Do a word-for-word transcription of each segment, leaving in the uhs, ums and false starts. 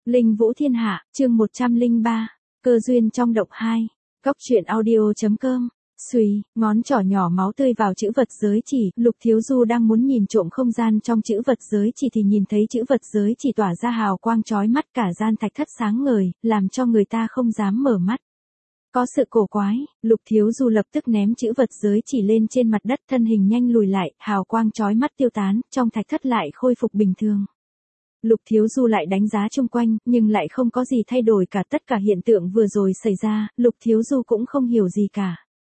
Linh Vũ Thiên Hạ, chương một trăm lẻ ba, cơ duyên trong động hai, góc truyện audio.com. Xuy, ngón trỏ nhỏ máu tươi vào chữ vật giới chỉ, Lục Thiếu Du đang muốn nhìn trộm không gian trong chữ vật giới chỉ thì nhìn thấy chữ vật giới chỉ tỏa ra hào quang chói mắt, cả gian thạch thất sáng ngời, làm cho người ta không dám mở mắt. Có sự cổ quái, Lục Thiếu Du lập tức ném chữ vật giới chỉ lên trên mặt đất, thân hình nhanh lùi lại, hào quang chói mắt tiêu tán, trong thạch thất lại khôi phục bình thường. Lục Thiếu Du lại đánh giá chung quanh, nhưng lại không có gì thay đổi cả, tất cả hiện tượng vừa rồi xảy ra, Lục Thiếu Du cũng không hiểu gì cả.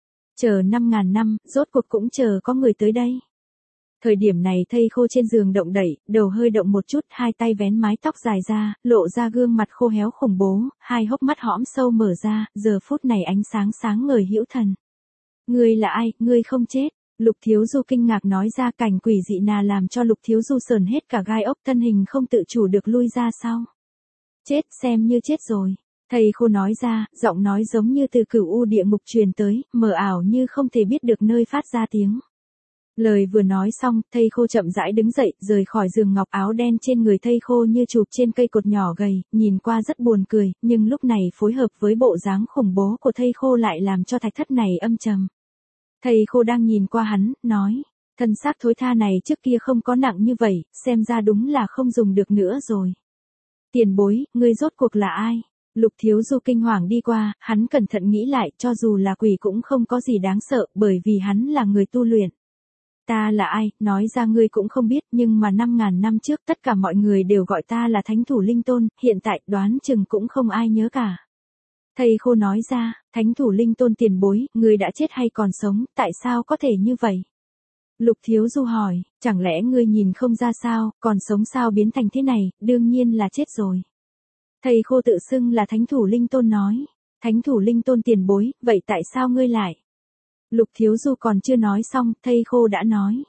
Chờ năm ngàn năm, rốt cuộc cũng chờ có người tới đây. Thời điểm này thây khô trên giường động đẩy, đầu hơi động một chút, hai tay vén mái tóc dài ra, lộ ra gương mặt khô héo khủng bố, hai hốc mắt hõm sâu mở ra, giờ phút này ánh sáng sáng ngời hữu thần. Ngươi là ai, ngươi không chết? Lục Thiếu Du kinh ngạc nói ra, cảnh quỷ dị nà làm cho Lục Thiếu Du sờn hết cả gai ốc, thân hình không tự chủ được lui ra sau. Chết, xem như chết rồi. Thầy khô nói ra, giọng nói giống như từ cửu u địa ngục truyền tới, mờ ảo như không thể biết được nơi phát ra tiếng. Lời vừa nói xong, thầy khô chậm rãi đứng dậy, rời khỏi giường ngọc, áo đen trên người thầy khô như chụp trên cây cột nhỏ gầy, nhìn qua rất buồn cười, nhưng lúc này phối hợp với bộ dáng khủng bố của thầy khô lại làm cho thạch thất này âm trầm. Thầy khô đang nhìn qua hắn, nói, thân xác thối tha này trước kia không có nặng như vậy, xem ra đúng là không dùng được nữa rồi. Tiền bối, ngươi rốt cuộc là ai? Lục Thiếu Du kinh hoàng đi qua, hắn cẩn thận nghĩ lại, cho dù là quỷ cũng không có gì đáng sợ, bởi vì hắn là người tu luyện. Ta là ai, nói ra ngươi cũng không biết, nhưng mà năm ngàn năm trước tất cả mọi người đều gọi ta là Thánh Thủ Linh Tôn, hiện tại đoán chừng cũng không ai nhớ cả. Thầy khô nói ra, Thánh Thủ Linh Tôn tiền bối, ngươi đã chết hay còn sống, tại sao có thể như vậy? Lục Thiếu Du hỏi, chẳng lẽ ngươi nhìn không ra sao, còn sống sao biến thành thế này, đương nhiên là chết rồi. Thầy khô tự xưng là Thánh Thủ Linh Tôn nói, Thánh Thủ Linh Tôn tiền bối, vậy tại sao ngươi lại? Lục Thiếu Du còn chưa nói xong, thầy khô đã nói.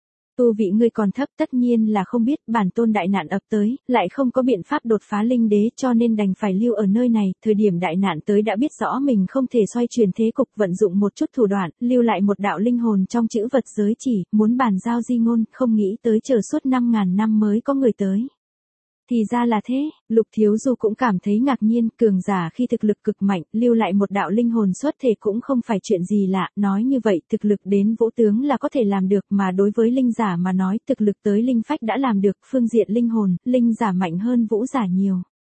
Tu vị ngươi còn thấp, tất nhiên là không biết, bản tôn đại nạn ập tới, lại không có biện pháp đột phá linh đế, cho nên đành phải lưu ở nơi này, thời điểm đại nạn tới đã biết rõ mình không thể xoay chuyển thế cục, vận dụng một chút thủ đoạn, lưu lại một đạo linh hồn trong chữ vật giới chỉ, muốn bàn giao di ngôn, không nghĩ tới chờ suốt năm ngàn năm mới có người tới. Thì ra là thế, Lục Thiếu Du cũng cảm thấy ngạc nhiên, cường giả khi thực lực cực mạnh, lưu lại một đạo linh hồn xuất thể cũng không phải chuyện gì lạ, nói như vậy thực lực đến vũ tướng là có thể làm được, mà đối với linh giả mà nói thực lực tới linh phách đã làm được, phương diện linh hồn, linh giả mạnh hơn vũ giả nhiều.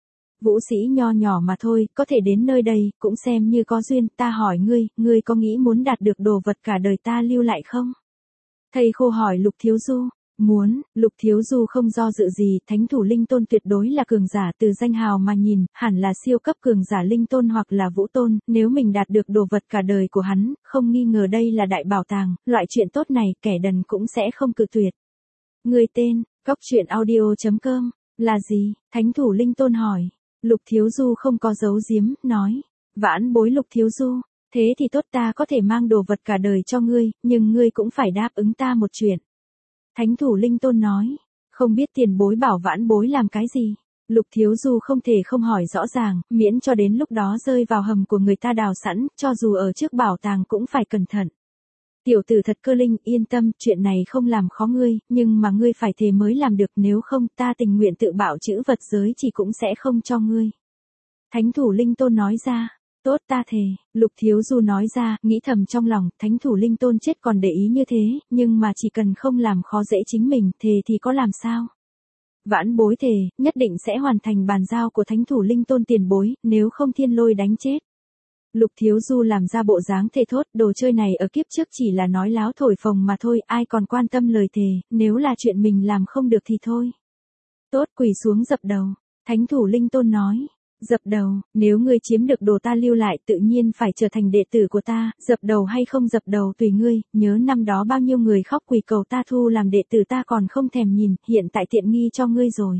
Vũ sĩ nho nhỏ mà thôi, có thể đến nơi đây, cũng xem như có duyên, ta hỏi ngươi, ngươi có nghĩ muốn đạt được đồ vật cả đời ta lưu lại không? Thầy khô hỏi Lục Thiếu Du. Muốn, Lục Thiếu Du không do dự gì, Thánh Thủ Linh Tôn tuyệt đối là cường giả, từ danh hào mà nhìn, hẳn là siêu cấp cường giả linh tôn hoặc là vũ tôn, nếu mình đạt được đồ vật cả đời của hắn, không nghi ngờ đây là đại bảo tàng, loại chuyện tốt này kẻ đần cũng sẽ không cự tuyệt. Người tên, góc truyện audio.com, là gì? Thánh Thủ Linh Tôn hỏi. Lục Thiếu Du không có giấu giếm, nói, vãn bối Lục Thiếu Du, thế thì tốt, ta có thể mang đồ vật cả đời cho ngươi, nhưng ngươi cũng phải đáp ứng ta một chuyện. Thánh Thủ Linh Tôn nói, không biết tiền bối bảo vãn bối làm cái gì? Lục Thiếu Du không thể không hỏi rõ ràng, miễn cho đến lúc đó rơi vào hầm của người ta đào sẵn, cho dù ở trước bảo tàng cũng phải cẩn thận. Tiểu tử thật cơ linh, yên tâm, chuyện này không làm khó ngươi, nhưng mà ngươi phải thề mới làm được, nếu không ta tình nguyện tự bảo chữ vật giới chỉ cũng sẽ không cho ngươi. Thánh Thủ Linh Tôn nói ra. Tốt, ta thề, Lục Thiếu Du nói ra, nghĩ thầm trong lòng, Thánh Thủ Linh Tôn chết còn để ý như thế, nhưng mà chỉ cần không làm khó dễ chính mình, thề thì có làm sao? Vãn bối thề, nhất định sẽ hoàn thành bàn giao của Thánh Thủ Linh Tôn tiền bối, nếu không thiên lôi đánh chết. Lục Thiếu Du làm ra bộ dáng thề thốt, đồ chơi này ở kiếp trước chỉ là nói láo thổi phồng mà thôi, ai còn quan tâm lời thề, nếu là chuyện mình làm không được thì thôi. Tốt, quỳ xuống dập đầu, Thánh Thủ Linh Tôn nói. Dập đầu, nếu ngươi chiếm được đồ ta lưu lại tự nhiên phải trở thành đệ tử của ta, dập đầu hay không dập đầu tùy ngươi, nhớ năm đó bao nhiêu người khóc quỳ cầu ta thu làm đệ tử ta còn không thèm nhìn, hiện tại tiện nghi cho ngươi rồi.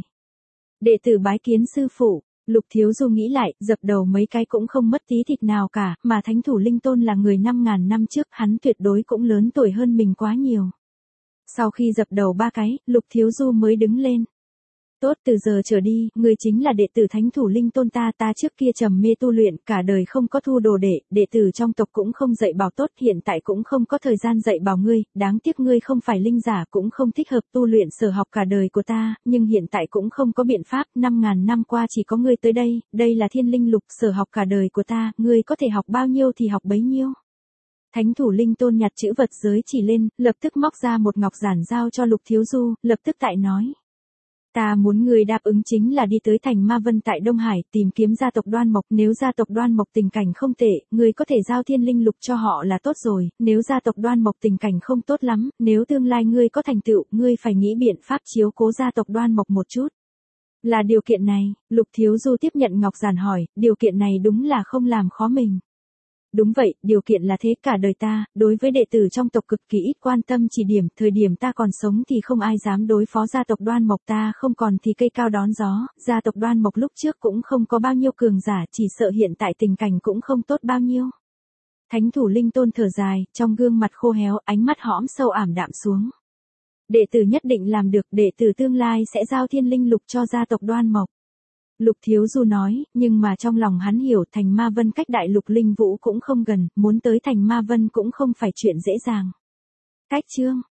Đệ tử bái kiến sư phụ, Lục Thiếu Du nghĩ lại, dập đầu mấy cái cũng không mất tí thịt nào cả, mà Thánh Thủ Linh Tôn là người năm ngàn năm trước, hắn tuyệt đối cũng lớn tuổi hơn mình quá nhiều. Sau khi dập đầu ba cái, Lục Thiếu Du mới đứng lên. Tốt, từ giờ trở đi, ngươi chính là đệ tử Thánh Thủ Linh Tôn ta, ta trước kia trầm mê tu luyện, cả đời không có thu đồ đệ, đệ tử trong tộc cũng không dạy bảo tốt, hiện tại cũng không có thời gian dạy bảo ngươi, đáng tiếc ngươi không phải linh giả cũng không thích hợp tu luyện sở học cả đời của ta, nhưng hiện tại cũng không có biện pháp, năm ngàn năm qua chỉ có ngươi tới đây, đây là thiên linh lục sở học cả đời của ta, ngươi có thể học bao nhiêu thì học bấy nhiêu. Thánh Thủ Linh Tôn nhặt chữ vật giới chỉ lên, lập tức móc ra một ngọc giản giao cho Lục Thiếu Du, lập tức tại nói. Ta muốn người đáp ứng chính là đi tới thành Ma Vân tại Đông Hải, tìm kiếm gia tộc Đoan Mộc, nếu gia tộc Đoan Mộc tình cảnh không tệ, người có thể giao thiên linh lục cho họ là tốt rồi, nếu gia tộc Đoan Mộc tình cảnh không tốt lắm, nếu tương lai ngươi có thành tựu, ngươi phải nghĩ biện pháp chiếu cố gia tộc Đoan Mộc một chút. Là điều kiện này, Lục Thiếu Du tiếp nhận ngọc giản hỏi, điều kiện này đúng là không làm khó mình. Đúng vậy, điều kiện là thế, cả đời ta, đối với đệ tử trong tộc cực kỳ ít quan tâm chỉ điểm, thời điểm ta còn sống thì không ai dám đối phó gia tộc Đoan Mộc, ta không còn thì cây cao đón gió, gia tộc Đoan Mộc lúc trước cũng không có bao nhiêu cường giả, chỉ sợ hiện tại tình cảnh cũng không tốt bao nhiêu. Thánh Thủ Linh Tôn thở dài, trong gương mặt khô héo, ánh mắt hõm sâu ảm đạm xuống. Đệ tử nhất định làm được, đệ tử tương lai sẽ giao thiên linh lục cho gia tộc Đoan Mộc. Lục Thiếu Du nói, nhưng mà trong lòng hắn hiểu thành Ma Vân cách đại lục linh vũ cũng không gần, muốn tới thành Ma Vân cũng không phải chuyện dễ dàng. Cách chương